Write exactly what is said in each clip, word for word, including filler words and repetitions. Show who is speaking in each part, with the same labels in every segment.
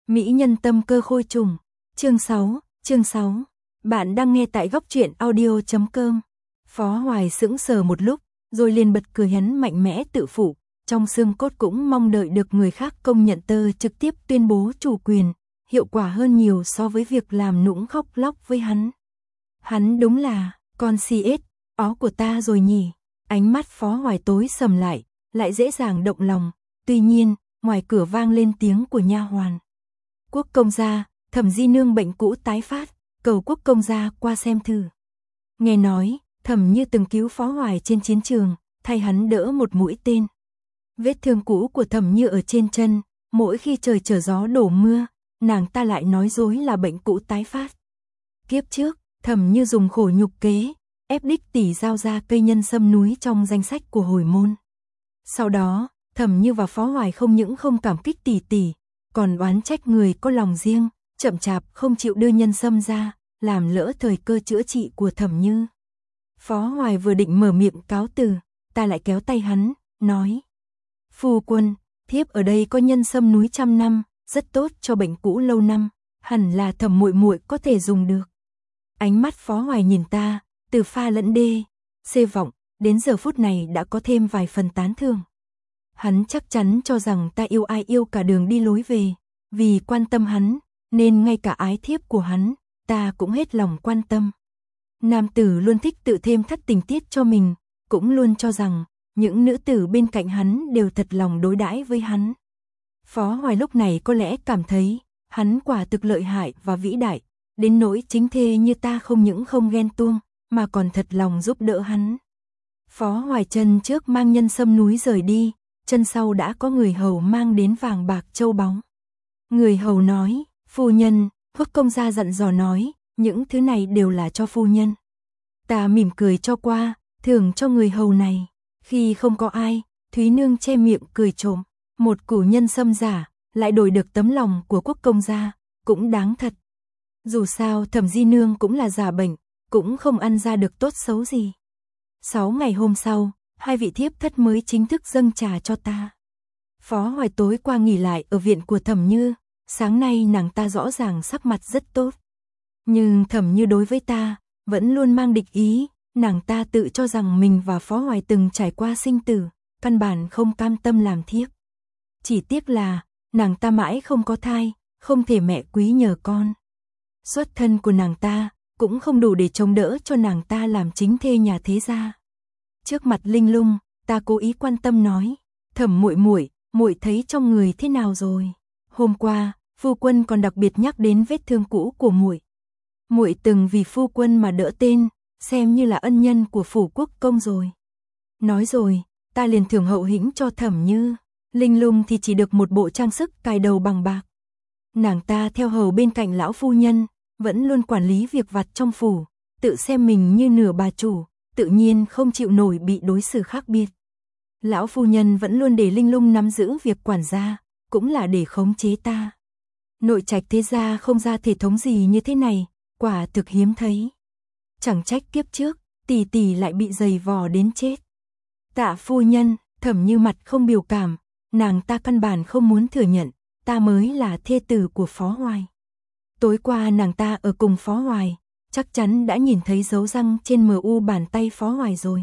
Speaker 1: Mỹ nhân tâm cơ khôi trùng. Chương sáu, chương sáu. Bạn đang nghe tại góc truyện audio chấm com. Phó Hoài sững sờ một lúc, rồi liền bật cười hắn mạnh mẽ tự phụ, trong xương cốt cũng mong đợi được người khác công nhận tơ trực tiếp tuyên bố chủ quyền, hiệu quả hơn nhiều so với việc làm nũng khóc lóc với hắn. Hắn đúng là, con xê ét, ó của ta rồi nhỉ. Ánh mắt Phó Hoài tối sầm lại, lại dễ dàng động lòng. Tuy nhiên, ngoài cửa vang lên tiếng của nha hoàn. Quốc công gia, Thẩm Di nương bệnh cũ tái phát, cầu quốc công gia qua xem thử. Nghe nói, Thẩm Như từng cứu Phó Hoài trên chiến trường, thay hắn đỡ một mũi tên. Vết thương cũ của Thẩm Như ở trên chân, mỗi khi trời trở gió đổ mưa, nàng ta lại nói dối là bệnh cũ tái phát. Kiếp trước, Thẩm Như dùng khổ nhục kế, ép đích tỷ giao ra cây nhân sâm núi trong danh sách của hồi môn. Sau đó, Thẩm Như và Phó Hoài không những không cảm kích tỷ tỷ, còn oán trách người có lòng riêng, chậm chạp không chịu đưa nhân sâm ra, làm lỡ thời cơ chữa trị của Thẩm Như. Phó Hoài vừa định mở miệng cáo từ, ta lại kéo tay hắn, nói: "Phu quân, thiếp ở đây có nhân sâm núi trăm năm, rất tốt cho bệnh cũ lâu năm, hẳn là Thẩm muội muội có thể dùng được." Ánh mắt Phó Hoài nhìn ta, từ pha lẫn đê, xê vọng, đến giờ phút này đã có thêm vài phần tán thưởng. Hắn chắc chắn cho rằng ta yêu ai yêu cả đường đi lối về, vì quan tâm hắn, nên ngay cả ái thiếp của hắn, ta cũng hết lòng quan tâm. Nam tử luôn thích tự thêm thắt tình tiết cho mình, cũng luôn cho rằng những nữ tử bên cạnh hắn đều thật lòng đối đãi với hắn. Phó Hoài lúc này có lẽ cảm thấy hắn quả thực lợi hại và vĩ đại, đến nỗi chính thê như ta không những không ghen tuông, mà còn thật lòng giúp đỡ hắn. Phó Hoài chân trước mang nhân sâm núi rời đi, chân sau đã có người hầu mang đến vàng bạc châu báu. Người hầu nói: "Phu nhân, quốc công gia dặn dò nói, những thứ này đều là cho phu nhân." Ta mỉm cười cho qua, thưởng cho người hầu này. Khi không có ai, Thúy Nương che miệng cười trộm, một củ nhân sâm giả, lại đổi được tấm lòng của quốc công gia, cũng đáng thật. Dù sao Thẩm Di nương cũng là giả bệnh, cũng không ăn ra được tốt xấu gì. Sáu ngày hôm sau, hai vị thiếp thất mới chính thức dâng trà cho ta. Phó Hoài tối qua nghỉ lại ở viện của Thẩm Như, sáng nay nàng ta rõ ràng sắc mặt rất tốt. Nhưng Thẩm Như đối với ta, vẫn luôn mang địch ý, nàng ta tự cho rằng mình và Phó Hoài từng trải qua sinh tử, căn bản không cam tâm làm thiếp. Chỉ tiếc là, nàng ta mãi không có thai, không thể mẹ quý nhờ con. Xuất thân của nàng ta, cũng không đủ để chống đỡ cho nàng ta làm chính thê nhà thế gia. Trước mặt Linh Lung, ta cố ý quan tâm nói: "Thẩm muội muội, muội thấy trong người thế nào rồi? Hôm qua, phu quân còn đặc biệt nhắc đến vết thương cũ của muội. Muội từng vì phu quân mà đỡ tên, xem như là ân nhân của phủ quốc công rồi." Nói rồi, ta liền thưởng hậu hĩnh cho Thẩm Như. Linh Lung thì chỉ được một bộ trang sức cài đầu bằng bạc. Nàng ta theo hầu bên cạnh lão phu nhân, vẫn luôn quản lý việc vặt trong phủ, tự xem mình như nửa bà chủ, tự nhiên không chịu nổi bị đối xử khác biệt. Lão phu nhân vẫn luôn để Linh Lung nắm giữ việc quản gia, cũng là để khống chế ta. Nội trạch thế gia không ra thể thống gì như thế này, quả thực hiếm thấy. Chẳng trách kiếp trước, tỷ tỷ lại bị giày vò đến chết. Tạ phu nhân, Thẩm Như mặt không biểu cảm, nàng ta căn bản không muốn thừa nhận, ta mới là thê tử của Phó Hoài. Tối qua nàng ta ở cùng Phó Hoài, chắc chắn đã nhìn thấy dấu răng trên mờ u bàn tay Phó Hoài rồi.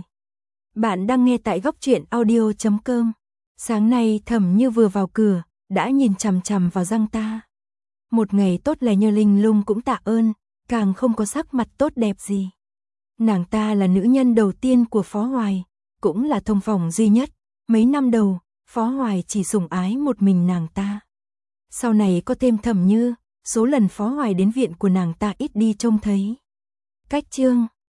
Speaker 1: Bạn đang nghe tại góc truyện audio chấm com. Sáng nay Thẩm Như vừa vào cửa, đã nhìn chằm chằm vào răng ta. Một ngày tốt lành như Linh Lung cũng tạ ơn, càng không có sắc mặt tốt đẹp gì. Nàng ta là nữ nhân đầu tiên của Phó Hoài, cũng là thông phòng duy nhất. Mấy năm đầu, Phó Hoài chỉ sủng ái một mình nàng ta. Sau này có thêm Thẩm Như, số lần Phó Hoài đến viện của nàng ta ít đi trông thấy. Cách chương